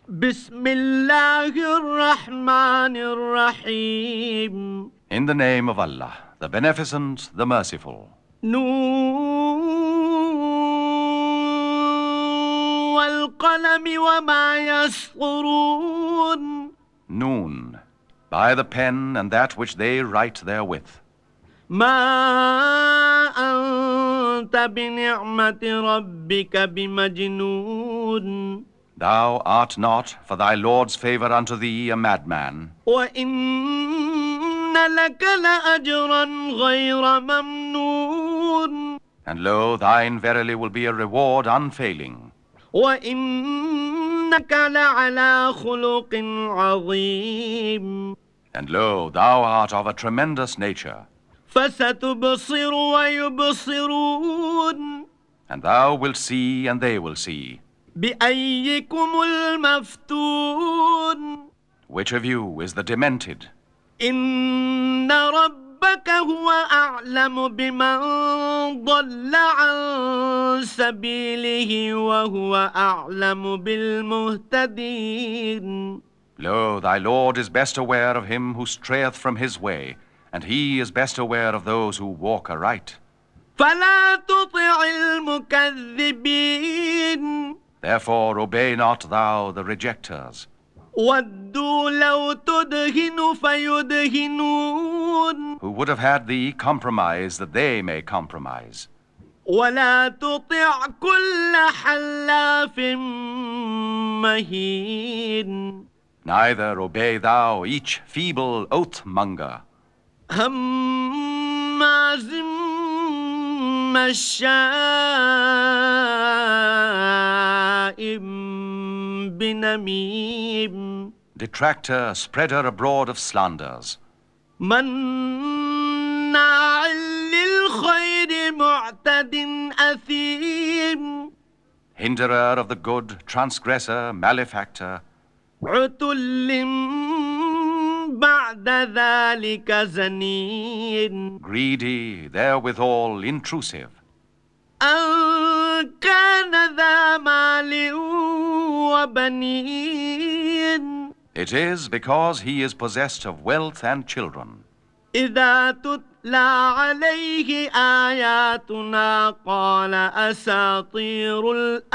بسم الله الرحمن الرحيم. In the name of Allah, the Beneficent, the Merciful. نون والقلم وما يسطرون. Noon, by the pen and that which they write therewith. ما أنت بنعمة ربك بمجنون. Thou art not, for thy Lord's favor unto thee, a madman. وإن لك لأجرا غير ممنون. And lo, thine verily will be a reward unfailing. وإنك لعلى خلق عظيم. And lo, thou art of a tremendous nature. فستبصر ويبصرون. And thou wilt see, and they will see. بأيكم المفتون. Which of you is the demented? إن ربك هو أعلم بمن ضل عن سبيله وهو أعلم بالمهتدين. Lo, thy Lord is best aware of him who strayeth from his way, and he is best aware of those who walk aright. فلا تطع المكذبين. Therefore obey not thou the rejectors. ودوا لو تدهن فيدهنون. Who would have had thee compromise that they may compromise. ولا تطع كل حلاف مهين. Neither obey thou each feeble oath-monger. هماز مشاء بنميم. Detractor, spreader abroad of slanders. مناع للخير معتد أثيم. Hinderer of the good, transgressor, malefactor. عتل بعد ذلك زنين. Greedy, therewithal intrusive. أن كان ذا مال وبنين. It is because he is possessed of wealth and children. إذا تتلى عليه آياتنا قال أساطير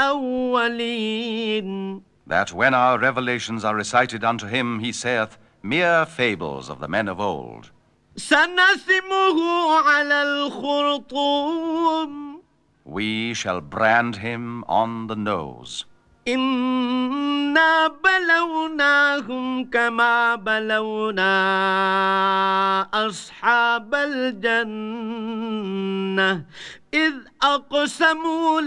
الأولين. That when our revelations are recited unto him, he saith, mere fables of the men of old. سنسمه على الخرطوم. We shall brand him on the nose. إنا بلوناهم كما بلونا أصحاب الجنة إذ أقسموا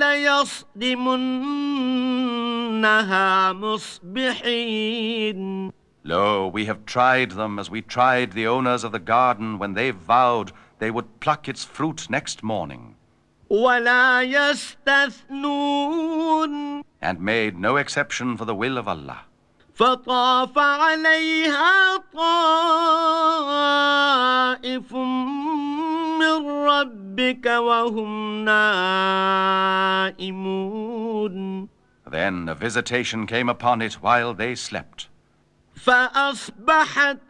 ليصرمنها مصبحين. Lo, we have tried them as we tried the owners of the garden when they vowed they would pluck its fruit next morning. ولا يستثنون. And made no exception for the will of Allah. فطاف عليها طائف من ربك وهم نائمون. Then a visitation came upon it while they slept. فأصبحت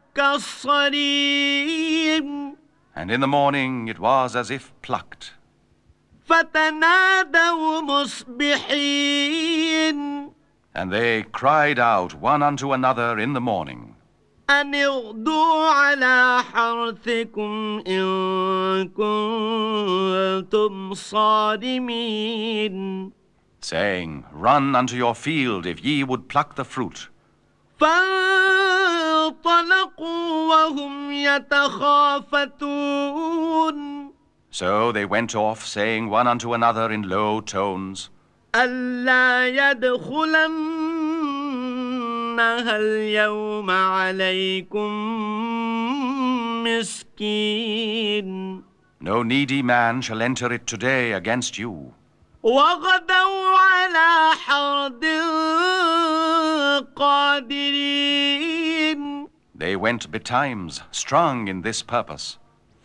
كالصريم. And in the morning it was as if plucked. فتنادوا مصبحين. And they cried out one unto another in the morning. أن اغدوا على حرثكم إن كنتم صارمين. Saying, run unto your field if ye would pluck the fruit. فانطلقوا وهم يتخافتون. So they went off, saying one unto another in low tones, ألا يدخلنها اليوم عليكم مسكين. no needy man shall enter it today against you. وغدوا على حرد قادرين. They went betimes, strong in this purpose.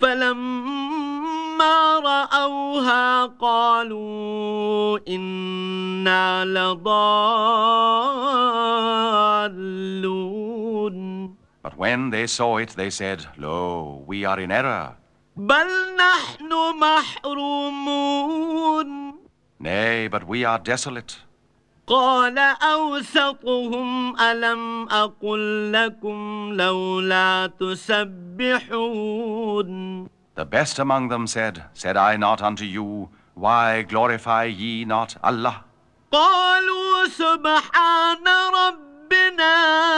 فلما رأوها قالوا إنا لضالون. ضالون But when they saw it, they said, Lo, we are in error. بل نحن محرومون Nay, but we are desolate. قال أوسطهم ألم أقل لكم لولا تسبحون The best among them said I not unto you, why glorify ye not Allah? قالوا سبحان ربنا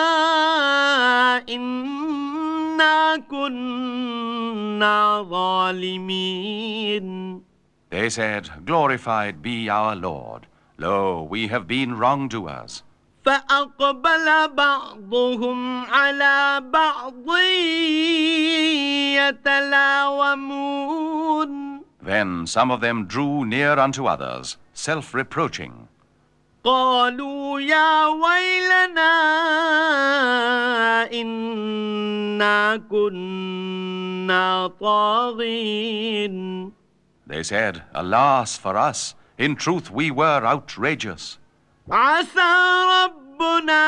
إنا كنا ظالمين They said, Glorified be our Lord. Lo, we have been wrongdoers. فأقبل بعضهم على بعض يتلاومون Then some of them drew near unto others, self-reproaching. قالوا يا ويلنا إنا كنا طاغين They said, Alas for us, in truth we were outrageous. عسى ربنا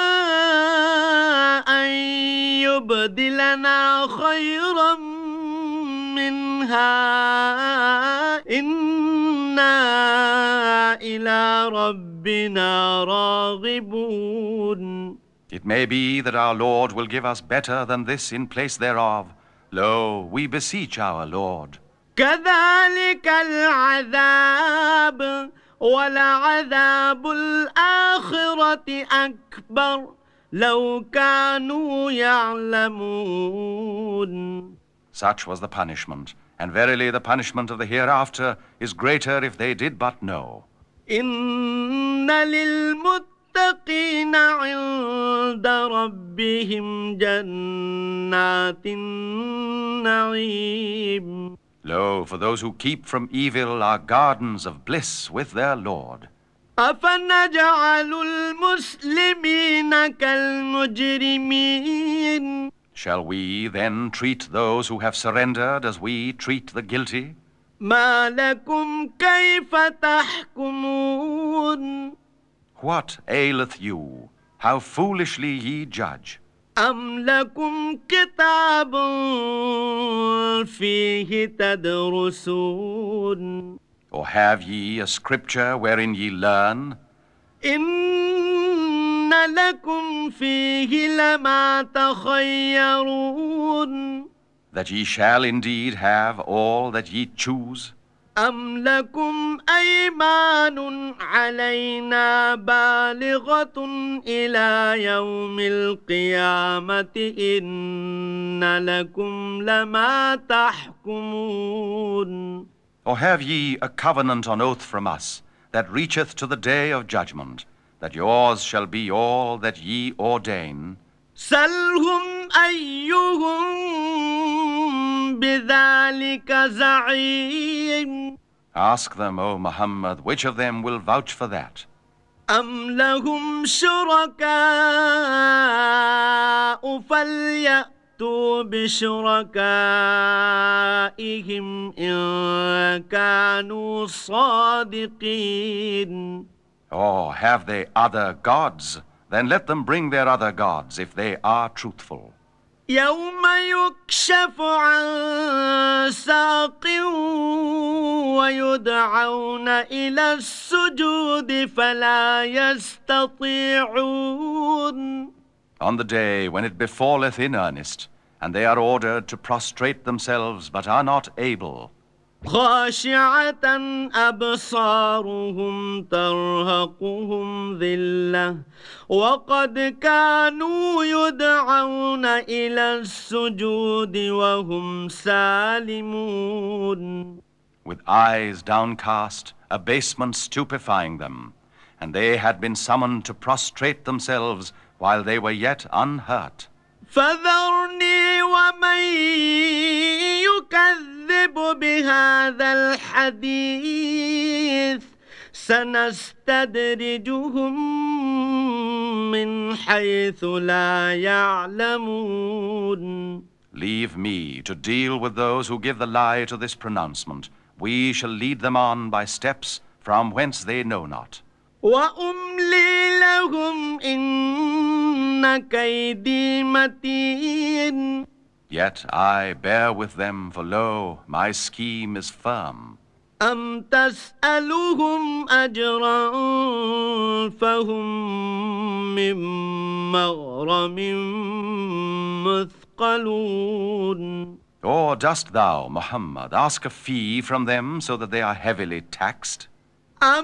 أن يبدلنا خيرا منها إنا إلى ربنا راغبون It may be that our Lord will give us better than this in place thereof. Lo, we beseech our Lord. كذلك العذاب ولعذاب الآخرة أكبر لو كانوا يعلمون Such was the punishment, and verily the punishment of the hereafter is greater if they did but know. إن للمتقين عند ربهم جنات النعيم Lo, for those who keep from evil are gardens of bliss with their Lord. أفنجعل المسلمين كالمجرمين Shall we then treat those who have surrendered as we treat the guilty? ما لكم كيف تحكمون What aileth you? How foolishly ye judge. أم لكم كتاب فيه تدرسون Or have ye a scripture wherein ye learn? إن لكم فيه لما تخيرون That ye shall indeed have all that ye choose? أم لكم أيمان علينا بالغة إلى يوم القيامة إن لكم لما تحكمون Or have ye a covenant on oath from us that reacheth to the day of judgment, that yours shall be all that ye ordain? سلهم أيهم بذلك زعيم Ask them, O Muhammad, which of them will vouch for that? أم لهم شركاء فليأتوا بشركائهم إن كانوا صادقين Or have they other gods? Then let them bring their other gods if they are truthful. يوم يكشف عن ساق ويدعون إلى السجود فلا يستطيعون On the day when it befalleth in earnest, and they are ordered to prostrate themselves but are not able. خاشعة أبصارهم ترهقهم ذلة وقد كانوا يدعون إلى السجود وهم سالمون With eyes downcast, abasement stupefying them, and they had been summoned to prostrate themselves while they were yet unhurt. فذرني ومن يكذب بهذا الحديث سنستدرجهم من حيث لا يعلمون Leave me to deal with those who give the lie to this pronouncement. We shall lead them on by steps from whence they know not. وأملي لهم إن كيدي متين. Yet I bear with them, for lo, my scheme is firm. أم تسألهم أجرا فهم من مغرم مثقلون. Or dost thou, Muhammad, ask a fee from them so that they are heavily taxed? أم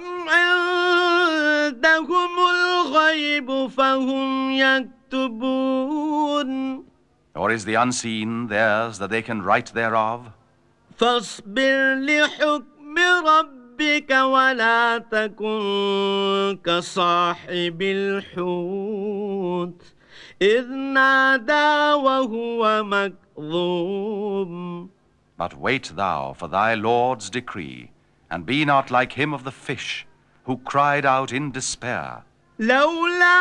عندهم الغيب فهم يكتبون. Or is the unseen theirs that they can write thereof? فاصبر لحكم ربك ولا تكن كصاحب الحوت إذ نادى وهو مكظوم. But wait thou for thy Lord's decree, and be not like him of the fish, who cried out in despair. لولا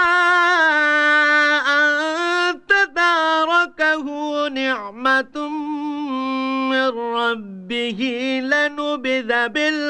أن تداركه نعمة من ربه لنبذ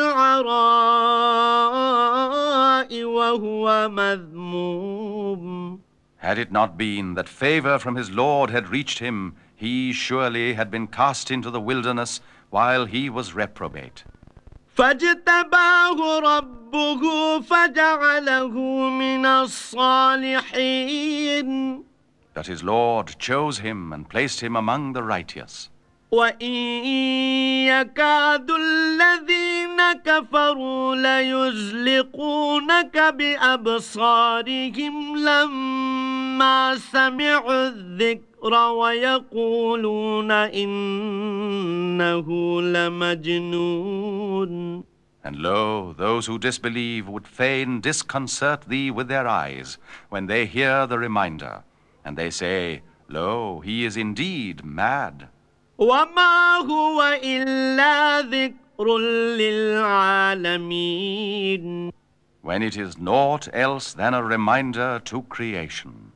بالعراء وهو مذموم. Had it not been that favor from his Lord had reached him, he surely had been cast into the wilderness while he was reprobate. فاجتباه ربه فجعله من الصالحين. That his Lord chose him and placed him among the righteous. وإن يكاد الذين كفروا ليزلقونك بأبصارهم لما سمعوا الذكر ويقولون إنه لمجنون. And lo, those who disbelieve would fain disconcert thee with their eyes when they hear the reminder, and they say, Lo, he is indeed mad. وما هو إلا ذكر للعالمين. When it is naught else than a reminder to creation.